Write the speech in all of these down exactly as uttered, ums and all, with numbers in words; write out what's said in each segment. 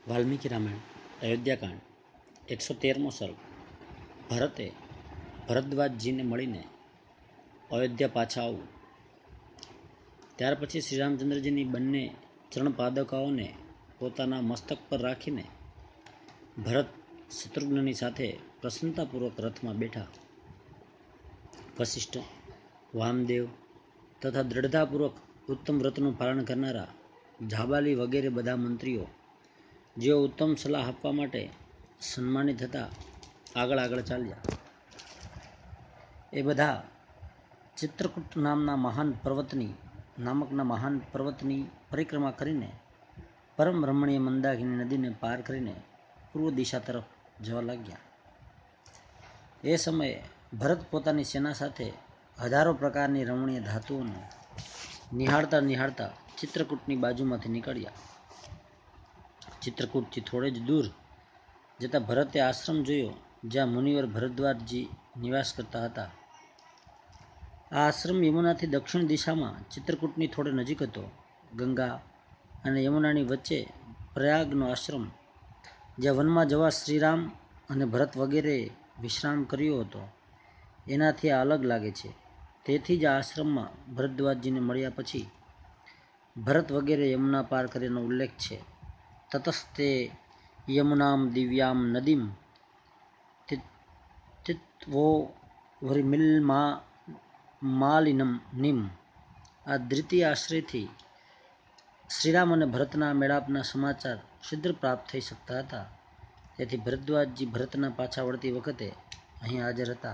વાલ્મીકી રામાયણ અયોધ્યાકાંડ એકસો તેરમો સર્ગ. ભરતે ભરદ્વાજજીને મળીને અયોધ્યા પાછા આવવું. ત્યાર પછી શ્રીરામચંદ્રજીની બંને ચરણ પાદુકાઓને પોતાના મસ્તક પર રાખીને ભરત શત્રુઘ્નની સાથે પ્રસન્નતાપૂર્વક રથમાં બેઠા. વશિષ્ઠ, વામદેવ તથા દ્રઢતાપૂર્વક ઉત્તમ વ્રતનું પાલન કરનારા જાબાલી વગેરે બધા મંત્રીઓ, જેઓ ઉત્તમ સલાહ આપવા માટે સન્માનિત થતા, આગળ આગળ ચાલ્યા. એ બધા ચિત્રકૂટ નામના મહાન પર્વતની નામકના મહાન પર્વતની પરિક્રમા કરીને પરમ રમણીય મંદાકિની નદીને પાર કરીને પૂર્વ દિશા તરફ જવા લાગ્યા. એ સમયે ભરત પોતાની સેના સાથે હજારો પ્રકારની રમણીય ધાતુઓને નિહાળતા નિહાળતા ચિત્રકૂટની બાજુમાંથી નીકળ્યા. ચિત્રકૂટથી થોડે જ દૂર જતા ભરતે આશ્રમ જોયો, જ્યાં મુનિવર ભરદ્વાજજી નિવાસ કરતા હતા. આ આશ્રમ યમુનાથી દક્ષિણ દિશામાં ચિત્રકૂટની થોડે નજીક હતો. ગંગા અને યમુનાની વચ્ચે પ્રયાગનો આશ્રમ, જ્યાં વનમાં જવા શ્રીરામ અને ભરત વગેરે વિશ્રામ કર્યો હતો, એનાથી આ અલગ લાગે છે. તેથી જ આ આશ્રમમાં ભરદ્વાજજીને મળ્યા પછી ભરત વગેરે યમુના પાર કર્યાનો ઉલ્લેખ છે. તતસ્તે યમુનામ દિવ્યામ નદીમ તિત્વો વરિમિલ્મા માલિનમ નિમ. આ દ્વિતીય આશ્રયથી શ્રીરામ અને ભરતના મેળાપના સમાચાર શીઘ્ર પ્રાપ્ત થઈ શકતા હતા. તેથી ભરદ્વાજજી ભરતના પાછા વળતી વખતે અહીં હાજર હતા.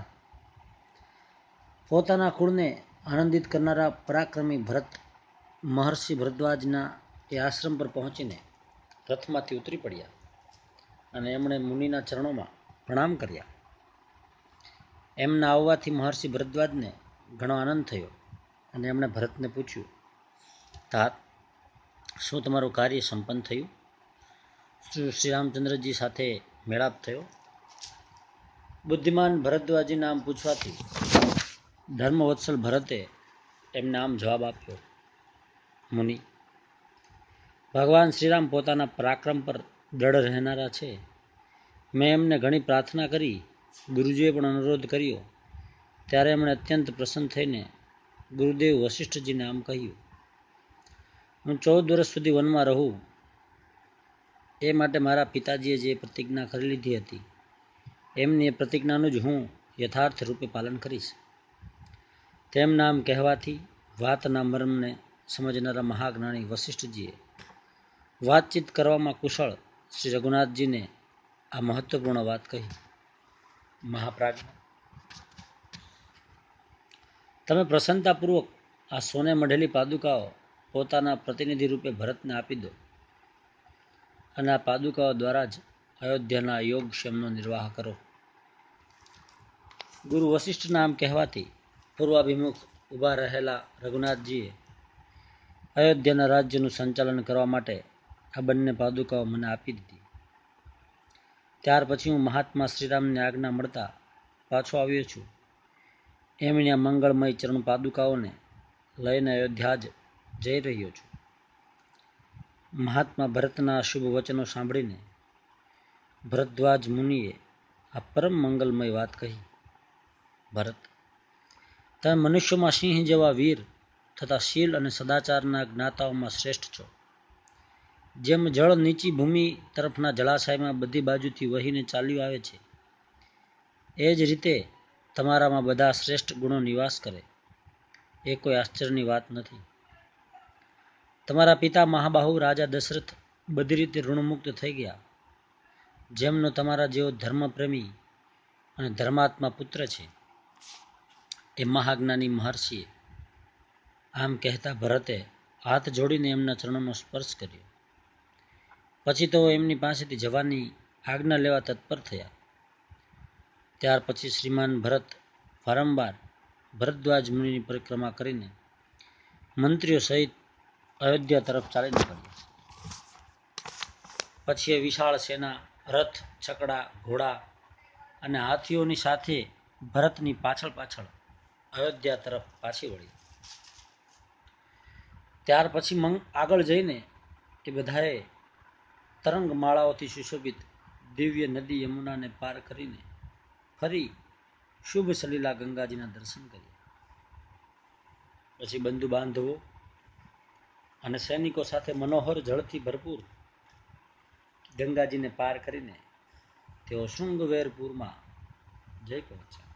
પોતાના કુળને આનંદિત કરનારા પરાક્રમી ભરત મહર્ષિ ભરદ્વાજના એ આશ્રમ પર પહોંચીને રથમાંથી ઉતરી પડ્યા અને એમણે મુનિના ચરણોમાં પ્રણામ કર્યા. એમના આવવાથી મહર્ષિ ભરદ્વાજને ઘણો આનંદ થયો અને એમણે ભરતને પૂછ્યું, तात, શું તમારું કાર્ય સંપન્ન થયું? શું શ્રીરામચંદ્રજી સાથે મેળાપ થયો? બુદ્ધિમાન ભરદ્વાજી નામ પૂછવાથી ધર્મવત્સલ ભરતે એમને આમ જવાબ આપ્યો, મુનિ, ભગવાન શ્રીરામ પોતાના પરાક્રમ પર દ્રઢ રહેનારા છે. મેં એમને ઘણી પ્રાર્થના કરી, ગુરુજીએ પણ અનુરોધ કર્યો, ત્યારે એમણે અત્યંત પ્રસન્ન થઈને ગુરુદેવ વશિષ્ઠજીને આમ કહ્યું, હું ચૌદ વર્ષ સુધી વનમાં રહું, એ માટે મારા પિતાજીએ જે પ્રતિજ્ઞા કરી લીધી હતી, એમની એ પ્રતિજ્ઞાનું જ હું યથાર્થ રૂપે પાલન કરીશ. તેમના આમ કહેવાથી વાતના મર્મને સમજનારા મહાજ્ઞાની વશિષ્ઠજીએ વાતચીત કરવામાં કુશળ શ્રી રઘુનાથજીને આ મહત્વપૂર્ણ વાત કહી. મહાપ્રાજ્ઞ, તમે પ્રસન્નતાપૂર્વક આ સોને મઢેલી પાદુકાઓ પોતાના પ્રતિનિધિ રૂપે ભરતને આપી દો અને આ પાદુકાઓ દ્વારા જ અયોધ્યાના યોગક્ષેમનો નિર્વાહ કરો. ગુરુ વશિષ્ઠના આમ કહેવાથી પૂર્વાભિમુખ ઊભા રહેલા રઘુનાથજીએ અયોધ્યાના રાજ્યનું સંચાલન કરવા માટે આ બંને પાદુકાઓ મને આપી દીધી. ત્યાર પછી હું મહાત્મા શ્રીરામની આજ્ઞા મળતા પાછો આવ્યો છું. એમની આ મંગળમય ચરણ પાદુકાઓને લઈને અયોધ્યા જ જઈ રહ્યો છું. મહાત્મા ભરતના શુભ વચનો સાંભળીને ભરદ્વાજ મુનિએ આ પરમ મંગલમય વાત કહી. ભરત, તમે મનુષ્યોમાં સિંહ જેવા વીર તથા શીલ અને સદાચારના જ્ઞાતાઓમાં શ્રેષ્ઠ છો. જેમ જળ નીચી ભૂમિ તરફના જળાશયમાં બધી બાજુથી વહીને ચાલ્યું આવે છે, એ જ રીતે તમારામાં બધા શ્રેષ્ઠ ગુણો નિવાસ કરે, એ કોઈ આશ્ચર્યની વાત નથી. તમારા પિતા મહાબાહુ રાજા દશરથ બધી રીતે ઋણમુક્ત થઈ ગયા, જેમનો તમારા જેવો ધર્મપ્રેમી અને ધર્માત્મા પુત્ર છે. એ મહાજ્ઞાની મહર્ષિએ આમ કહેતા ભરતે હાથ જોડીને એમના ચરણોનો સ્પર્શ કર્યો. પછી તો એમની પાસેથી જવાની આજ્ઞા લેવા તત્પર થયા. ત્યાર પછી શ્રીમાન ભરત વારંવાર ભરદ્વાજ મુનિની પરિક્રમા કરીને મંત્રીઓ સહિત અયોધ્યા તરફ ચાલી નીકળ્યા. પછી એ વિશાળ સેના રથ, છકડા, ઘોડા અને હાથીઓની સાથે ભરતની પાછળ પાછળ અયોધ્યા તરફ પાછી વળી. ત્યાર પછી આગળ જઈને એ બધાએ તરંગ માળાઓથી સુશોભિત દિવ્ય નદી યમુનાને પાર કરીને ફરી શુભ સલીલા ગંગાજીના દર્શન કર્યા. પછી બંધુ બાંધવો અને સૈનિકો સાથે મનોહર જળથી ભરપૂર ગંગાજીને પાર કરીને તેઓ શૃંગવેરપુરમાં જઈ પહોંચ્યા.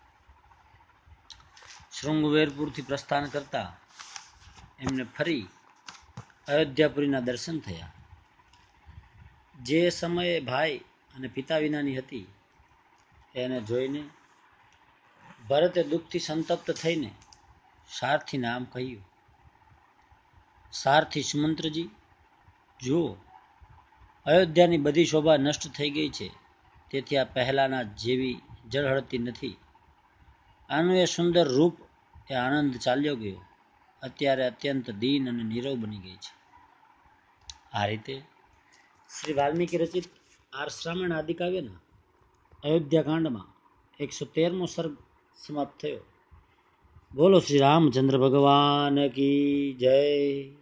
શૃંગવેરપુરથી પ્રસ્થાન કરતા એમને ફરી અયોધ્યાપુરીના દર્શન થયા. જે સમયે ભાઈ અને પિતા વિનાની હતી એને જોઈને ભરતે દુઃખથી સંતપ્ત થઈને સારથી નામ કહ્યું. સારથી સુમંત્રજી, જુઓ, અયોધ્યાની બધી શોભા નષ્ટ થઈ ગઈ છે, તેથી આ પહેલાના જેવી જળહળતી નથી. આનું એ સુંદર રૂપ એ આનંદ ચાલ્યો ગયો, અત્યારે અત્યંત દીન અને નીરવ બની ગઈ છે. આ રીતે શ્રી વાલ્મીકી રચિત આર્ષરામાયણ આદિકાવ્યના અયોધ્યાકાંડમાં એકસો તેરમો સર્ગ સમાપ્ત થયો. બોલો શ્રી રામચંદ્ર ભગવાન કી જય.